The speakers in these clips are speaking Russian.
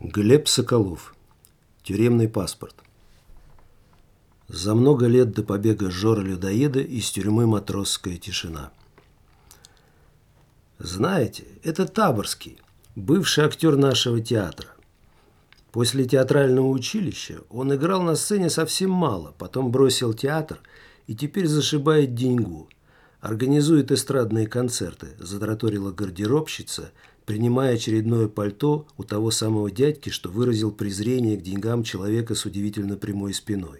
Глеб Соколов. Тюремный паспорт. За много лет до побега Жоры-людоеда из тюрьмы «Матросская тишина». Знаете, это Таборский, бывший актер нашего театра. После театрального училища он играл на сцене совсем мало, потом бросил театр и теперь зашибает деньгу. Организует эстрадные концерты, затраторила гардеробщица, принимая очередное пальто у того самого дядьки, что выразил презрение к деньгам человека с удивительно прямой спиной.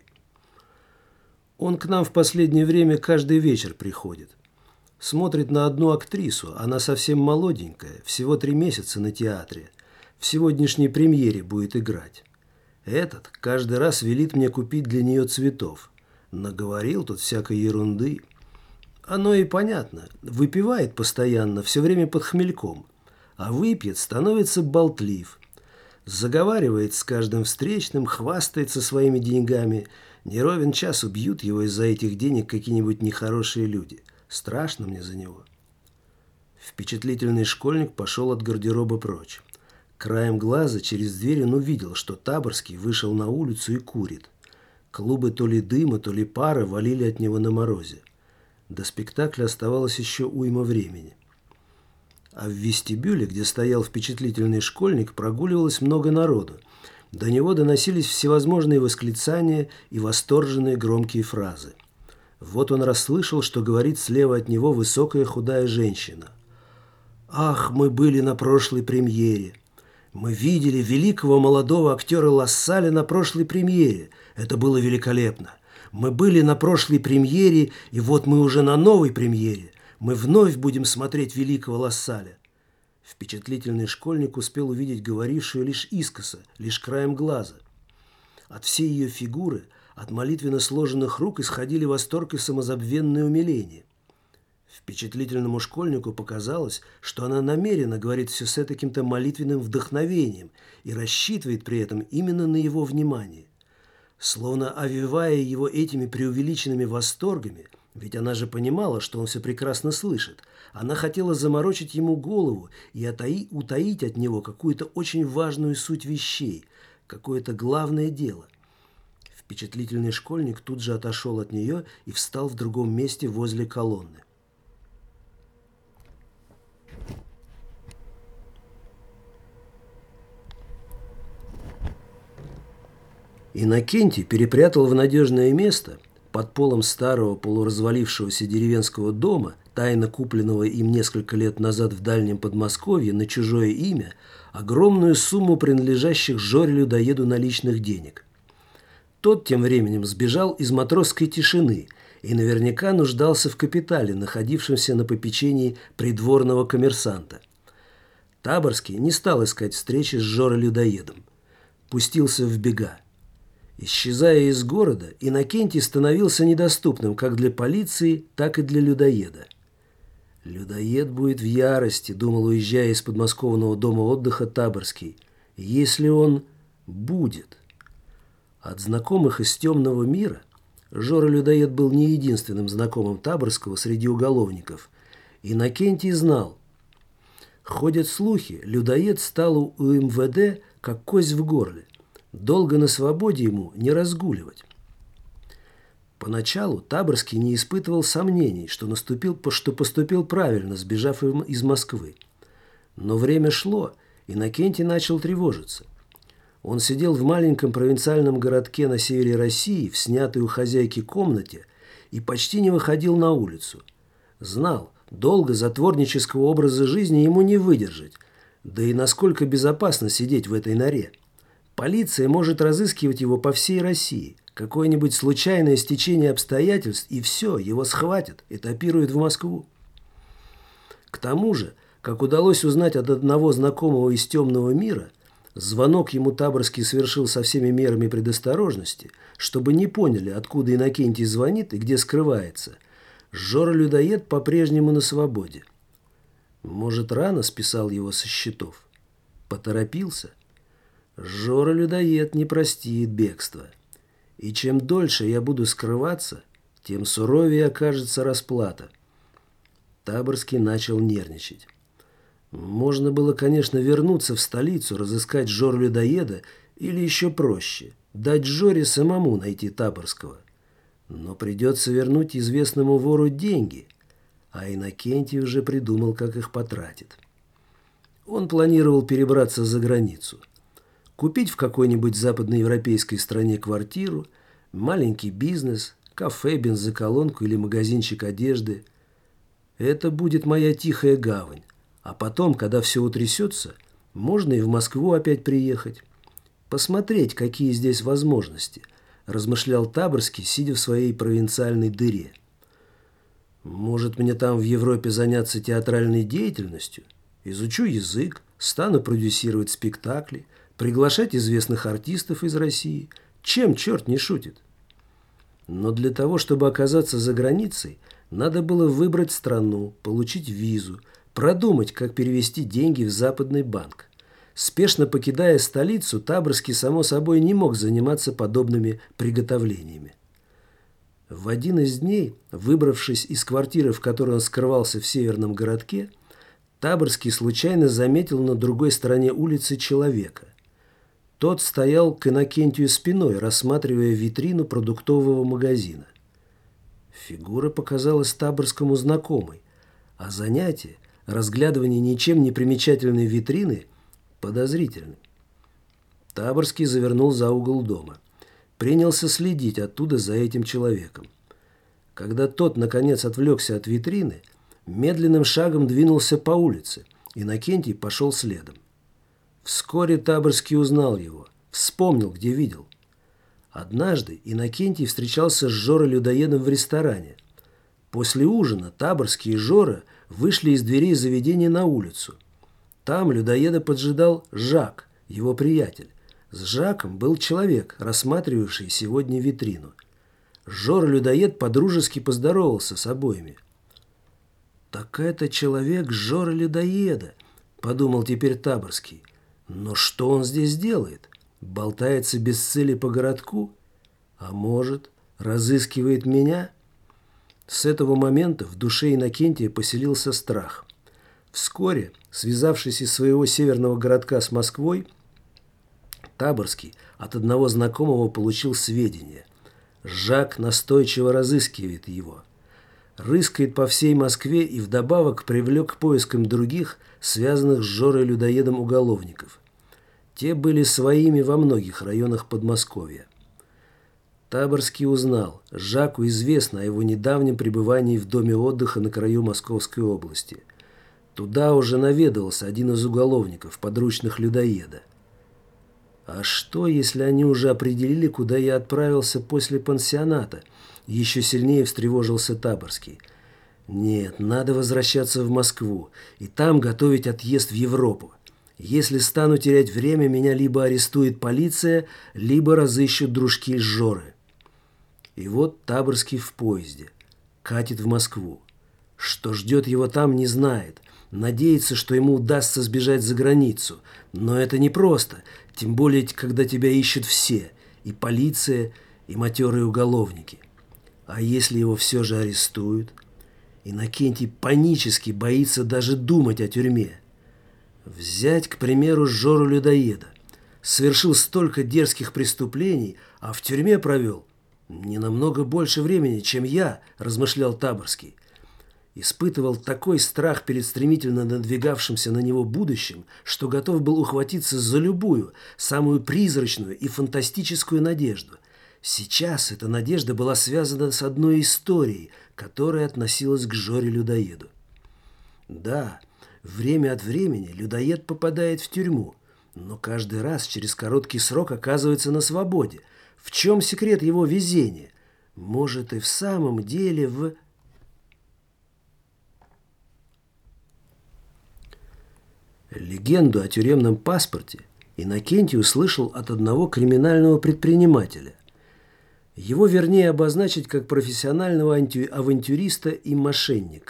Он к нам в последнее время каждый вечер приходит. Смотрит на одну актрису, она совсем молоденькая, всего 3 месяца на театре. В сегодняшней премьере будет играть. Этот каждый раз велит мне купить для нее цветов. Наговорил тут всякой ерунды. Оно и понятно. Выпивает постоянно, все время под хмельком. А выпьет, становится болтлив. Заговаривает с каждым встречным, хвастается своими деньгами. Не ровен час убьют его из-за этих денег какие-нибудь нехорошие люди. Страшно мне за него. Впечатлительный школьник пошел от гардероба прочь. Краем глаза через дверь он увидел, что Таборский вышел на улицу и курит. Клубы то ли дыма, то ли пара валили от него на морозе. До спектакля оставалось еще уйма времени. А в вестибюле, где стоял впечатлительный школьник, прогуливалось много народу. До него доносились всевозможные восклицания и восторженные громкие фразы. Вот он расслышал, что говорит слева от него высокая худая женщина. «Ах, мы были на прошлой премьере! Мы видели великого молодого актера Лассаля на прошлой премьере. Это было великолепно! Мы были на прошлой премьере, и вот мы уже на новой премьере. Мы вновь будем смотреть великого Лассаля». Впечатлительный школьник успел увидеть говорившую лишь искоса, лишь краем глаза. От всей ее фигуры, от молитвенно сложенных рук исходили восторг и самозабвенное умиление. Впечатлительному школьнику показалось, что она намеренно говорит все с этаким-то молитвенным вдохновением и рассчитывает при этом именно на его внимание. Словно овевая его этими преувеличенными восторгами, ведь она же понимала, что он все прекрасно слышит, она хотела заморочить ему голову и утаить от него какую-то очень важную суть вещей, какое-то главное дело. Впечатлительный школьник тут же отошел от нее и встал в другом месте возле колонны. Иннокентий перепрятал в надежное место, под полом старого полуразвалившегося деревенского дома, тайно купленного им несколько лет назад в дальнем Подмосковье на чужое имя, огромную сумму принадлежащих Жоре-людоеду наличных денег. Тот тем временем сбежал из Матросской тишины и наверняка нуждался в капитале, находившемся на попечении придворного коммерсанта. Таборский не стал искать встречи с Жорой-людоедом. Пустился в бега. Исчезая из города, Иннокентий становился недоступным как для полиции, так и для людоеда. «Людоед будет в ярости», — думал, уезжая из подмосковного дома отдыха Таборский, — «если он будет». От знакомых из темного мира Жора-людоед был не единственным знакомым Таборского среди уголовников. Иннокентий знал. Ходят слухи, людоед стал у МВД как кость в горле. Долго на свободе ему не разгуливать. Поначалу Таборский не испытывал сомнений, что поступил правильно, сбежав из Москвы. Но время шло, и Иннокентий начал тревожиться. Он сидел в маленьком провинциальном городке на севере России, в снятой у хозяйки комнате, и почти не выходил на улицу. Знал, долго затворнического образа жизни ему не выдержать, да и насколько безопасно сидеть в этой норе. Полиция может разыскивать его по всей России. Какое-нибудь случайное стечение обстоятельств, и все, его схватят, этапируют в Москву. К тому же, как удалось узнать от одного знакомого из темного мира, звонок ему Таборский совершил со всеми мерами предосторожности, чтобы не поняли, откуда Иннокентий звонит и где скрывается. Жора-людоед по-прежнему на свободе. Может, рано списал его со счетов? Поторопился? Жора-людоед не простит бегства. И чем дольше я буду скрываться, тем суровее окажется расплата. Таборский начал нервничать. Можно было, конечно, вернуться в столицу, разыскать Жору-людоеда или еще проще – дать Жоре самому найти Таборского. Но придется вернуть известному вору деньги, а Иннокентий уже придумал, как их потратит. Он планировал перебраться за границу, купить в какой-нибудь западноевропейской стране квартиру, маленький бизнес, кафе, бензоколонку или магазинчик одежды. Это будет моя тихая гавань. А потом, когда все утрясется, можно и в Москву опять приехать. Посмотреть, какие здесь возможности, размышлял Таборский, сидя в своей провинциальной дыре. Может, мне там в Европе заняться театральной деятельностью? Изучу язык, стану продюсировать спектакли, приглашать известных артистов из России. Чем черт не шутит? Но для того, чтобы оказаться за границей, надо было выбрать страну, получить визу, продумать, как перевести деньги в западный банк. Спешно покидая столицу, Таборский, само собой, не мог заниматься подобными приготовлениями. В один из дней, выбравшись из квартиры, в которой он скрывался в северном городке, Таборский случайно заметил на другой стороне улицы человека. Тот стоял к Иннокентию спиной, рассматривая витрину продуктового магазина. Фигура показалась Таборскому знакомой, а занятие, разглядывание ничем не примечательной витрины, подозрительным. Таборский завернул за угол дома. Принялся следить оттуда за этим человеком. Когда тот, наконец, отвлекся от витрины, медленным шагом двинулся по улице. Иннокентий пошел следом. Вскоре Таборский узнал его, вспомнил, где видел. Однажды Иннокентий встречался с Жорой-людоедом в ресторане. После ужина Таборский и Жора вышли из дверей заведения на улицу. Там людоеда поджидал Жак, его приятель. С Жаком был человек, рассматривавший сегодня витрину. Жора-людоед подружески поздоровался с обоими. «Так это человек Жора-людоеда», — подумал теперь Таборский. «Но что он здесь делает? Болтается без цели по городку? А может, разыскивает меня?» С этого момента в душе Иннокентия поселился страх. Вскоре, связавшись из своего северного городка с Москвой, Таборский от одного знакомого получил сведения. Жак настойчиво разыскивает его. Рыскает по всей Москве и вдобавок привлек к поискам других, связанных с Жорой-людоедом уголовников. Те были своими во многих районах Подмосковья. Таборский узнал, Жаку известно о его недавнем пребывании в доме отдыха на краю Московской области. Туда уже наведывался один из уголовников, подручных людоеда. А что, если они уже определили, куда я отправился после пансионата? Еще сильнее встревожился Таборский. Нет, надо возвращаться в Москву и там готовить отъезд в Европу. Если стану терять время, меня либо арестует полиция, либо разыщут дружки Жоры. И вот Таборский в поезде. Катит в Москву. Что ждет его там, не знает. Надеется, что ему удастся сбежать за границу. Но это непросто, тем более, когда тебя ищут все. И полиция, и матерые уголовники. А если его все же арестуют? Иннокентий панически боится даже думать о тюрьме. Взять, к примеру, Жору-людоеда. Совершил столько дерзких преступлений, а в тюрьме провел не намного больше времени, чем я, размышлял Таборский. Испытывал такой страх перед стремительно надвигавшимся на него будущим, что готов был ухватиться за любую, самую призрачную и фантастическую надежду. Сейчас эта надежда была связана с одной историей, которая относилась к Жоре-людоеду. Да, время от времени людоед попадает в тюрьму, но каждый раз через короткий срок оказывается на свободе. В чем секрет его везения? Может, и в самом деле в... Легенду о тюремном паспорте Иннокентий услышал от одного криминального предпринимателя. Его вернее обозначить как профессионального авантюриста и мошенника.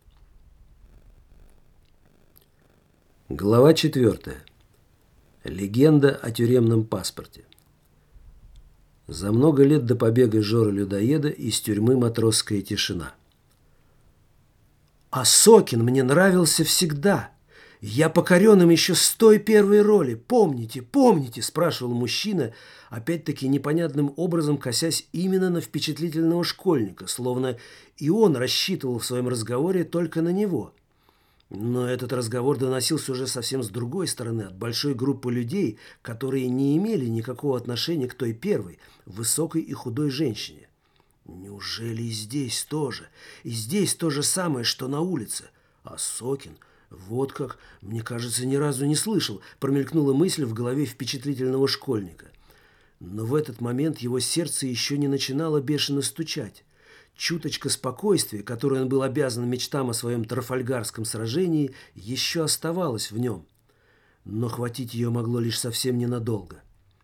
Глава 4. Легенда о тюремном паспорте. За много лет до побега Жоры-людоеда из тюрьмы матросская тишина. «А Сокин мне нравился всегда. «Я покорен им еще с той первой роли. Помните, помните?» – спрашивал мужчина, опять-таки непонятным образом косясь именно на впечатлительного школьника, словно и он рассчитывал в своем разговоре только на него. Но этот разговор доносился уже совсем с другой стороны, от большой группы людей, которые не имели никакого отношения к той первой, высокой и худой женщине. Неужели и здесь тоже? И здесь то же самое, что на улице? А Сокин... Вот как, мне кажется, ни разу не слышал, промелькнула мысль в голове впечатлительного школьника. Но в этот момент его сердце еще не начинало бешено стучать. Чуточка спокойствия, которой он был обязан мечтам о своем Трафальгарском сражении, еще оставалась в нем. Но хватить ее могло лишь совсем ненадолго.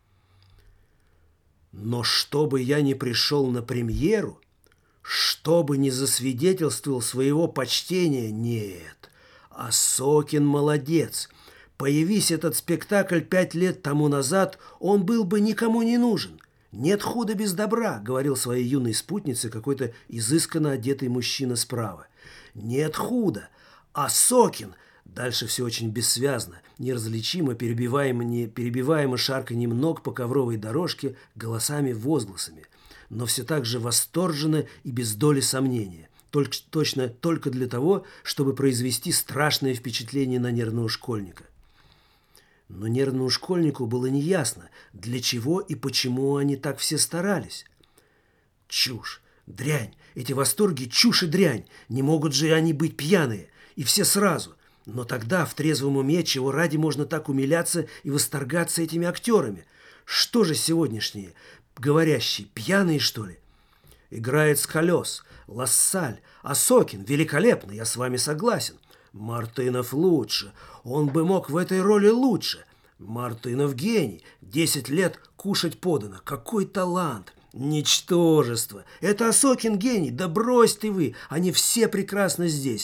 Но чтобы я не пришел на премьеру, чтобы не засвидетельствовал своего почтения, нет. А Сокин молодец. Появись этот спектакль 5 лет тому назад, он был бы никому не нужен. «Нет худа без добра», — говорил своей юной спутнице какой-то изысканно одетый мужчина справа. «Нет худа. А Сокин...» Дальше все очень бессвязно, неразличимо, перебиваемо шарканьем ног по ковровой дорожке, голосами-возгласами, но все так же восторженно и без доли сомнения. Точно только для того, чтобы произвести страшное впечатление на нервного школьника. Но нервному школьнику было неясно, для чего и почему они так все старались. Чушь, дрянь, эти восторги чушь и дрянь, не могут же они быть пьяные, и все сразу. Но тогда в трезвом уме чего ради можно так умиляться и восторгаться этими актерами? Что же сегодняшние, говорящие, пьяные, что ли? Играет с колес, Лассаль, а Сокин великолепно, я с вами согласен. Мартынов лучше, он бы мог в этой роли лучше. Мартынов гений, 10 лет кушать подано, какой талант. Ничтожество, это Осокин гений, да брось ты вы, они все прекрасно здесь.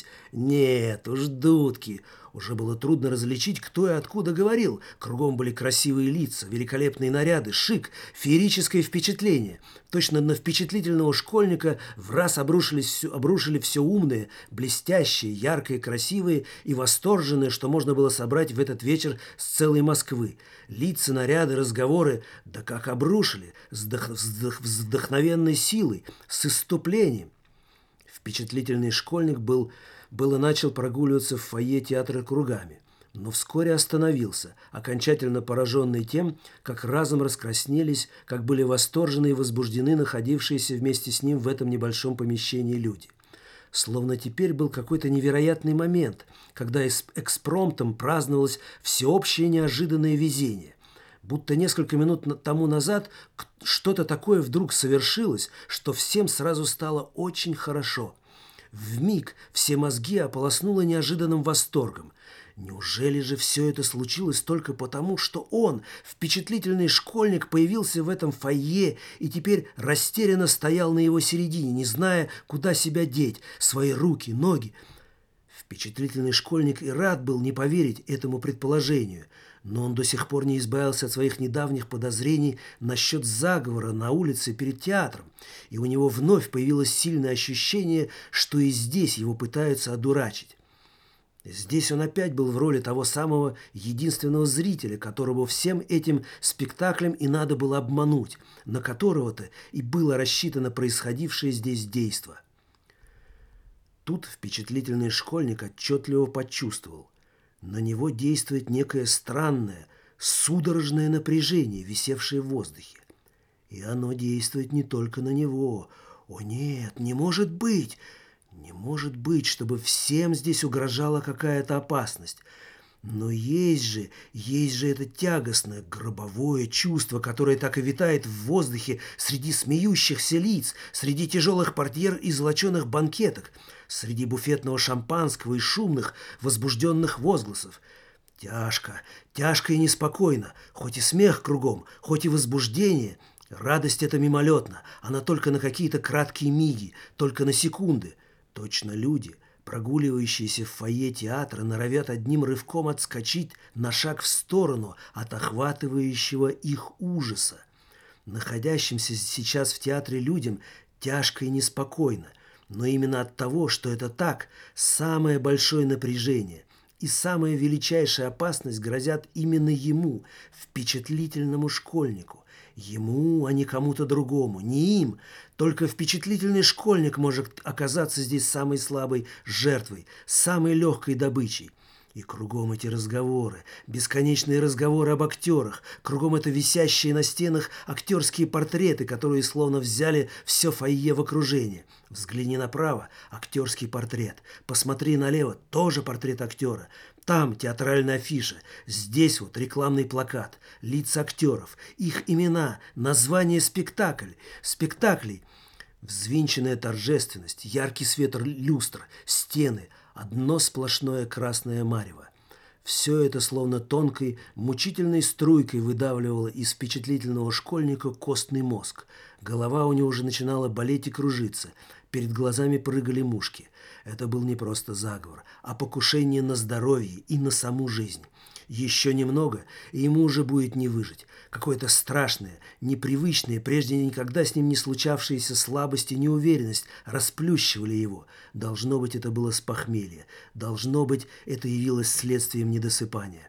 Нет уж, дудки. Уже было трудно различить, кто и откуда говорил. Кругом были красивые лица, великолепные наряды, шик, феерическое впечатление. Точно на впечатлительного школьника в раз обрушили все умное, блестящее, яркое, красивое и восторженное, что можно было собрать в этот вечер с целой Москвы. Лица, наряды, разговоры, да как обрушили, с вдохновенной силой, с исступлением. Впечатлительный школьник было начал прогуливаться в фойе театра кругами, но вскоре остановился, окончательно пораженный тем, как разом раскраснелись, как были восторжены и возбуждены находившиеся вместе с ним в этом небольшом помещении люди. Словно теперь был какой-то невероятный момент, когда экспромтом праздновалось всеобщее неожиданное везение. Будто несколько минут тому назад что-то такое вдруг совершилось, что всем сразу стало очень хорошо. Вмиг все мозги ополоснуло неожиданным восторгом. Неужели же все это случилось только потому, что он, впечатлительный школьник, появился в этом фойе и теперь растерянно стоял на его середине, не зная, куда себя деть, свои руки, ноги? Впечатлительный школьник и рад был не поверить этому предположению, но он до сих пор не избавился от своих недавних подозрений насчет заговора на улице перед театром, и у него вновь появилось сильное ощущение, что и здесь его пытаются одурачить. Здесь он опять был в роли того самого единственного зрителя, которого всем этим спектаклем и надо было обмануть, на которого-то и было рассчитано происходившее здесь действо. Тут впечатлительный школьник отчетливо почувствовал. На него действует некое странное, судорожное напряжение, висевшее в воздухе. И оно действует не только на него. О нет, не может быть! Не может быть, чтобы всем здесь угрожала какая-то опасность. Но есть же это тягостное, гробовое чувство, которое так и витает в воздухе среди смеющихся лиц, среди тяжелых портьер и золоченых банкеток, среди буфетного шампанского и шумных, возбужденных возгласов. Тяжко, тяжко и неспокойно, хоть и смех кругом, хоть и возбуждение. Радость эта мимолетна, она только на какие-то краткие миги, только на секунды. Точно люди, прогуливающиеся в фойе театра, норовят одним рывком отскочить на шаг в сторону от охватывающего их ужаса. Находящимся сейчас в театре людям тяжко и неспокойно, но именно от того, что это так, самое большое напряжение. И самая величайшая опасность грозят именно ему, впечатлительному школьнику. Ему, а не кому-то другому, не им. Только впечатлительный школьник может оказаться здесь самой слабой жертвой, самой легкой добычей. И кругом эти разговоры, бесконечные разговоры об актерах, кругом это висящие на стенах актерские портреты, которые словно взяли все фойе в окружение. Взгляни направо – актерский портрет, посмотри налево – тоже портрет актера. Там театральная афиша, здесь вот рекламный плакат, лица актеров, их имена, название спектаклей. Взвинченная торжественность, яркий свет люстр, стены – одно сплошное красное марево. Все это словно тонкой, мучительной струйкой выдавливало из впечатлительного школьника костный мозг. Голова у него уже начинала болеть и кружиться. Перед глазами прыгали мушки. Это был не просто заговор, а покушение на здоровье и на саму жизнь. Еще немного, и ему уже будет не выжить. Какое-то страшное, непривычное, прежде никогда с ним не случавшиеся слабость и неуверенность расплющивали его. Должно быть, это было с похмелья. Должно быть, это явилось следствием недосыпания.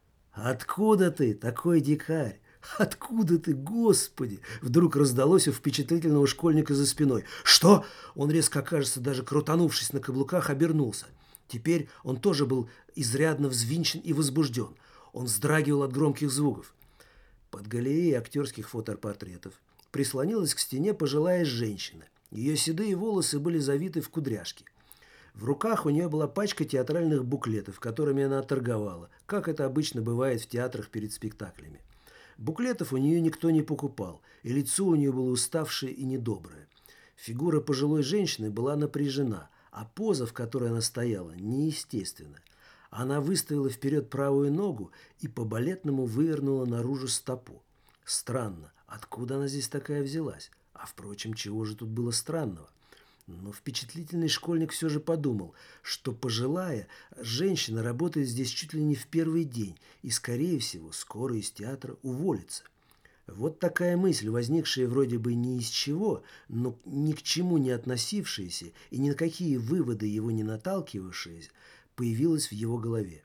«Откуда ты, такой дикарь? Откуда ты, Господи?» Вдруг раздалось у впечатлительного школьника за спиной. «Что?» Он резко, кажется, даже крутанувшись на каблуках, обернулся. Теперь он тоже был изрядно взвинчен и возбужден. Он вздрагивал от громких звуков. Под галереей актерских фотопортретов прислонилась к стене пожилая женщина. Ее седые волосы были завиты в кудряшки. В руках у нее была пачка театральных буклетов, которыми она торговала, как это обычно бывает в театрах перед спектаклями. Буклетов у нее никто не покупал, и лицо у нее было уставшее и недоброе. Фигура пожилой женщины была напряжена, а поза, в которой она стояла, неестественна. Она выставила вперед правую ногу и по-балетному вывернула наружу стопу. Странно, откуда она здесь такая взялась? А впрочем, чего же тут было странного? Но впечатлительный школьник все же подумал, что пожилая женщина работает здесь чуть ли не в первый день и, скорее всего, скоро из театра уволится. Вот такая мысль, возникшая вроде бы ни из чего, но ни к чему не относившаяся и ни на какие выводы его не наталкивавшаяся, появилась в его голове.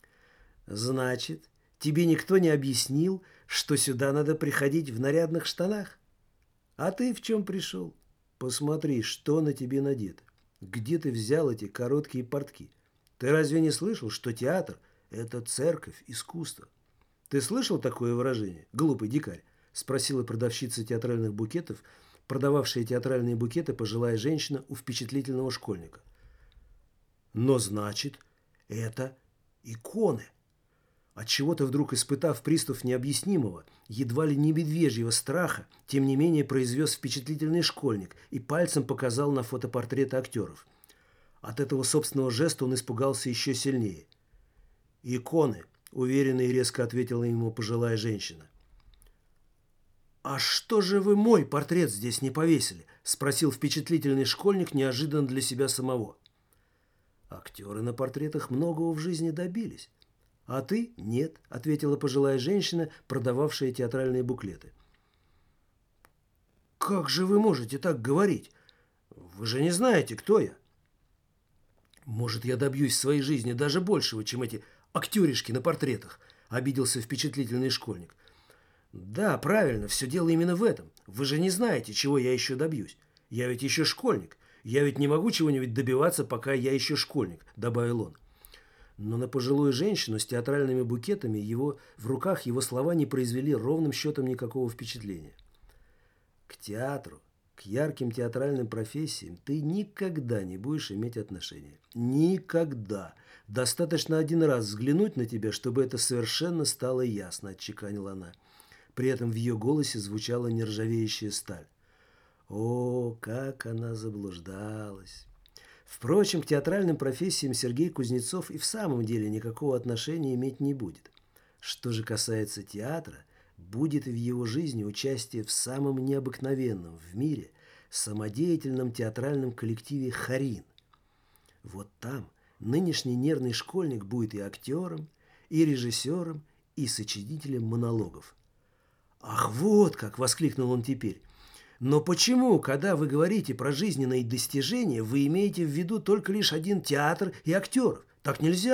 «Значит, тебе никто не объяснил, что сюда надо приходить в нарядных штанах? А ты в чем пришел? Посмотри, что на тебе надето. Где ты взял эти короткие портки? Ты разве не слышал, что театр – это церковь искусства? Ты слышал такое выражение, глупый дикарь?» – спросила продавщица театральных букетов, продававшая театральные букеты пожилая женщина у впечатлительного школьника. «Но значит, это иконы!» Отчего-то вдруг испытав приступ необъяснимого, едва ли не медвежьего страха, тем не менее произвез впечатлительный школьник и пальцем показал на фотопортреты актеров. От этого собственного жеста он испугался еще сильнее. «Иконы!» – уверенно и резко ответила ему пожилая женщина. «А что же вы мой портрет здесь не повесили?» – спросил впечатлительный школьник неожиданно для себя самого. «Актеры на портретах многого в жизни добились. А ты – нет», – ответила пожилая женщина, продававшая театральные буклеты. «Как же вы можете так говорить? Вы же не знаете, кто я». «Может, я добьюсь в своей жизни даже большего, чем эти актеришки на портретах», – обиделся впечатлительный школьник. «Да, правильно, все дело именно в этом. Вы же не знаете, чего я еще добьюсь. Я ведь еще школьник. Я ведь не могу чего-нибудь добиваться, пока я еще школьник», – добавил он. Но на пожилую женщину с театральными букетами в руках его слова не произвели ровным счетом никакого впечатления. «К театру, к ярким театральным профессиям ты никогда не будешь иметь отношения. Никогда. Достаточно один раз взглянуть на тебя, чтобы это совершенно стало ясно», – отчеканила она. При этом в ее голосе звучала нержавеющая сталь. О, как она заблуждалась! Впрочем, к театральным профессиям Сергей Кузнецов и в самом деле никакого отношения иметь не будет. Что же касается театра, будет и в его жизни участие в самом необыкновенном в мире самодеятельном театральном коллективе «Харин». Вот там нынешний нервный школьник будет и актером, и режиссером, и сочинителем монологов. «Ах, вот как!» – воскликнул он теперь. «Но почему, когда вы говорите про жизненные достижения, вы имеете в виду только лишь один театр и актеров? Так нельзя.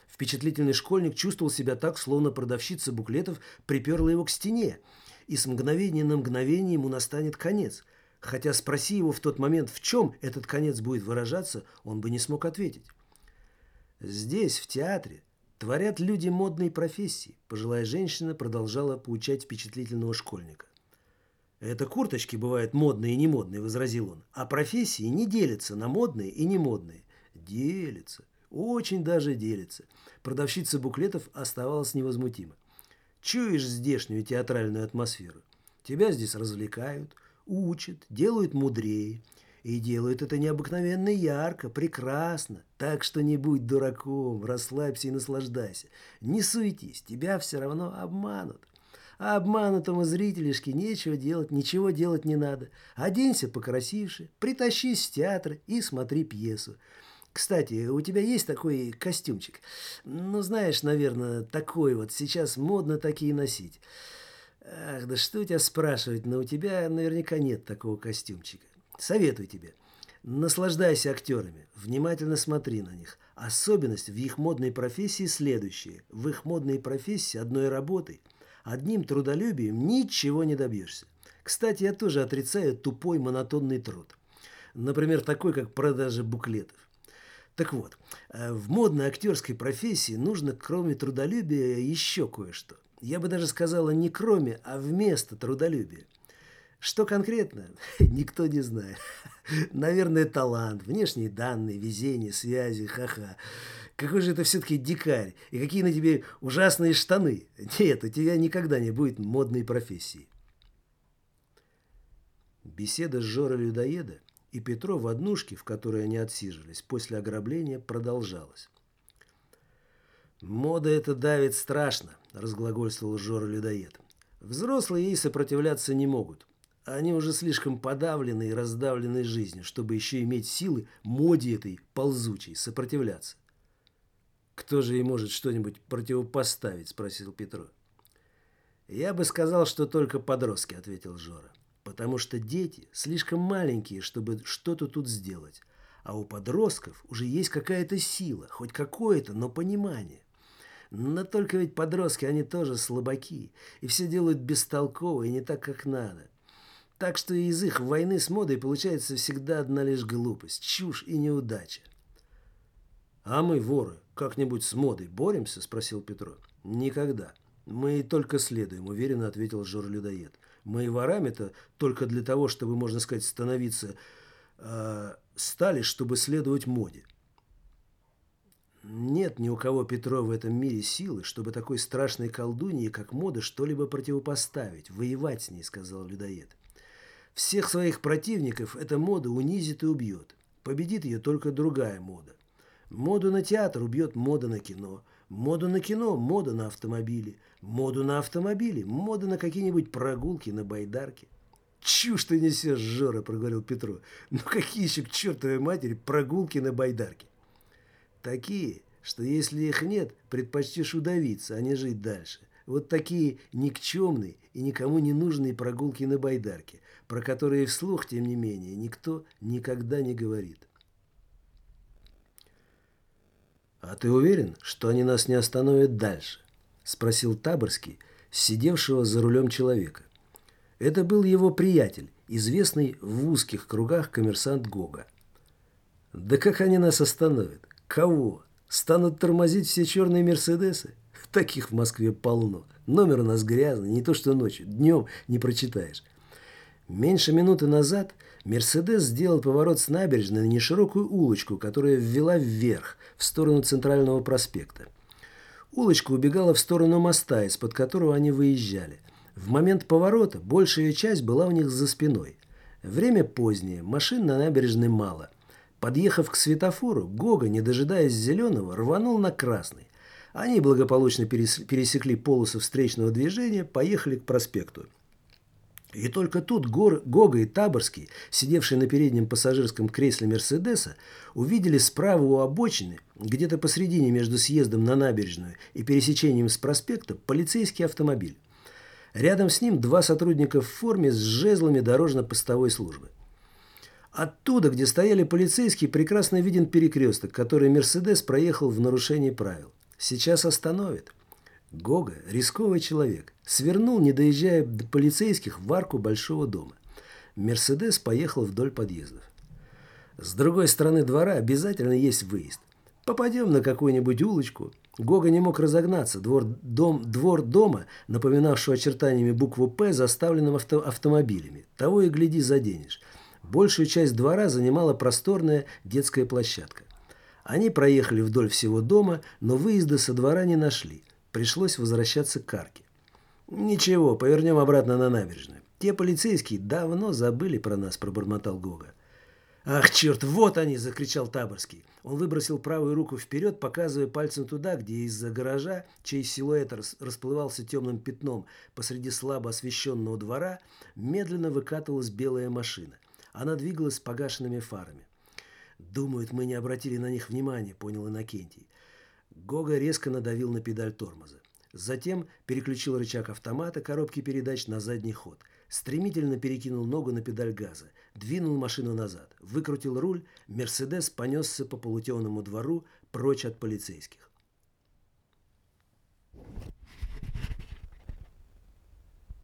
Впечатлительный школьник чувствовал себя так, словно продавщица буклетов приперла его к стене, и с мгновения на мгновение ему настанет конец. Хотя спроси его в тот момент, в чем этот конец будет выражаться, он бы не смог ответить. Здесь, в театре, творят люди модной профессии, пожилая женщина продолжала поучать впечатлительного школьника. «Это курточки бывают модные и немодные», – возразил он, «а профессии не делятся на модные и немодные». «Делятся, очень даже делятся». Продавщица буклетов оставалась невозмутима. «Чуешь здешнюю театральную атмосферу? Тебя здесь развлекают, учат, делают мудрее. И делают это необыкновенно ярко, прекрасно. Так что не будь дураком, расслабься и наслаждайся. Не суетись, тебя все равно обманут. А обманутому зрителишке нечего делать, ничего делать не надо. Оденься покрасивше, притащись в театр и смотри пьесу. Кстати, у тебя есть такой костюмчик? Ну, знаешь, наверное, такой вот. Сейчас модно такие носить. Ах, да что у тебя спрашивать, но у тебя наверняка нет такого костюмчика. Советую тебе. Наслаждайся актерами, внимательно смотри на них. Особенность в их модной профессии следующая. В их модной профессии одной работой, одним трудолюбием ничего не добьешься. Кстати, я тоже отрицаю тупой монотонный труд. Например, такой, как продажа буклетов. Так вот, в модной актерской профессии нужно, кроме трудолюбия, еще кое-что. Я бы даже сказала не кроме, а вместо трудолюбия. Что конкретно, никто не знает. Наверное, талант, внешние данные, везение, связи, ха-ха. Какой же это все-таки дикарь, и какие на тебе ужасные штаны. Нет, у тебя никогда не будет модной профессии. Беседа с Жорой Людоеда и Петро в однушке, в которой они отсиживались, после ограбления продолжалась. «Мода это давит страшно», – разглагольствовал Жора Людоед. «Взрослые ей сопротивляться не могут. Они уже слишком подавлены и раздавлены жизнью, чтобы еще иметь силы моде этой ползучей сопротивляться». «Кто же ей может что-нибудь противопоставить?» – спросил Петро. «Я бы сказал, что только подростки», – ответил Жора. «Потому что дети слишком маленькие, чтобы что-то тут сделать. А у подростков уже есть какая-то сила, хоть какое-то, но понимание. Но только ведь подростки, они тоже слабаки, и все делают бестолково и не так, как надо. Так что из их войны с модой получается всегда одна лишь глупость, чушь и неудача». «А мы, воры, как-нибудь с модой боремся?» – спросил Петро. «Никогда. Мы только следуем», – уверенно ответил Жора Людоед. «Мы и ворами-то только для того, чтобы, можно сказать, становиться... стали, чтобы следовать моде». «Нет ни у кого, Петро, в этом мире силы, чтобы такой страшной колдунье, как мода, что-либо противопоставить, воевать с ней», – сказал Людоед. «Всех своих противников эта мода унизит и убьет. Победит ее только другая мода. Моду на театр убьет мода на кино. Моду на кино – мода на автомобили. Моду на автомобили – мода на какие-нибудь прогулки на байдарке». «Чушь ты несешь, Жора», – проговорил Петро. «Ну какие еще к чертовой матери прогулки на байдарке?» «Такие, что если их нет, предпочтешь удавиться, а не жить дальше. Вот такие никчемные и никому не нужные прогулки на байдарке, про которые вслух, тем не менее, никто никогда не говорит». «А ты уверен, что они нас не остановят дальше?» – спросил Таборский, сидевшего за рулем человека. Это был его приятель, известный в узких кругах коммерсант Гога. «Да как они нас остановят? Кого? Станут тормозить все черные мерседесы? Таких в Москве полно. Номер у нас грязный, не то что ночью, днем не прочитаешь». Меньше минуты назад «Мерседес» сделал поворот с набережной на неширокую улочку, которая ввела вверх, в сторону Центрального проспекта. Улочка убегала в сторону моста, из-под которого они выезжали. В момент поворота большая часть была у них за спиной. Время позднее, машин на набережной мало. Подъехав к светофору, Гога, не дожидаясь зеленого, рванул на красный. Они благополучно пересекли полосу встречного движения, поехали к проспекту. И только тут Гога и Таборский, сидевшие на переднем пассажирском кресле «Мерседеса», увидели справа у обочины, где-то посредине между съездом на набережную и пересечением с проспекта, полицейский автомобиль. Рядом с ним два сотрудника в форме с жезлами дорожно-постовой службы. Оттуда, где стояли полицейские, прекрасно виден перекресток, который «Мерседес» проехал в нарушении правил. Сейчас остановит. Гога, рисковый человек, свернул, не доезжая до полицейских, в арку большого дома. Мерседес поехал вдоль подъездов. С другой стороны двора обязательно есть выезд. Попадем на какую-нибудь улочку. Гога не мог разогнаться. Двор дома, напоминавшего очертаниями букву «П», заставленным автомобилями. Того и гляди, заденешь. Большую часть двора занимала просторная детская площадка. Они проехали вдоль всего дома, но выезда со двора не нашли. Пришлось возвращаться к арке. «Ничего, повернем обратно на набережную. Те полицейские давно забыли про нас», – пробормотал Гога. «Ах, черт, вот они!» – закричал Таборский. Он выбросил правую руку вперед, показывая пальцем туда, где из-за гаража, чей силуэт расплывался темным пятном посреди слабо освещенного двора, медленно выкатывалась белая машина. Она двигалась с погашенными фарами. «Думают, мы не обратили на них внимания», – понял Иннокентий. Гога резко надавил на педаль тормоза. Затем переключил рычаг автомата коробки передач на задний ход. Стремительно перекинул ногу на педаль газа. Двинул машину назад. Выкрутил руль. «Мерседес» понесся по полутемному двору прочь от полицейских.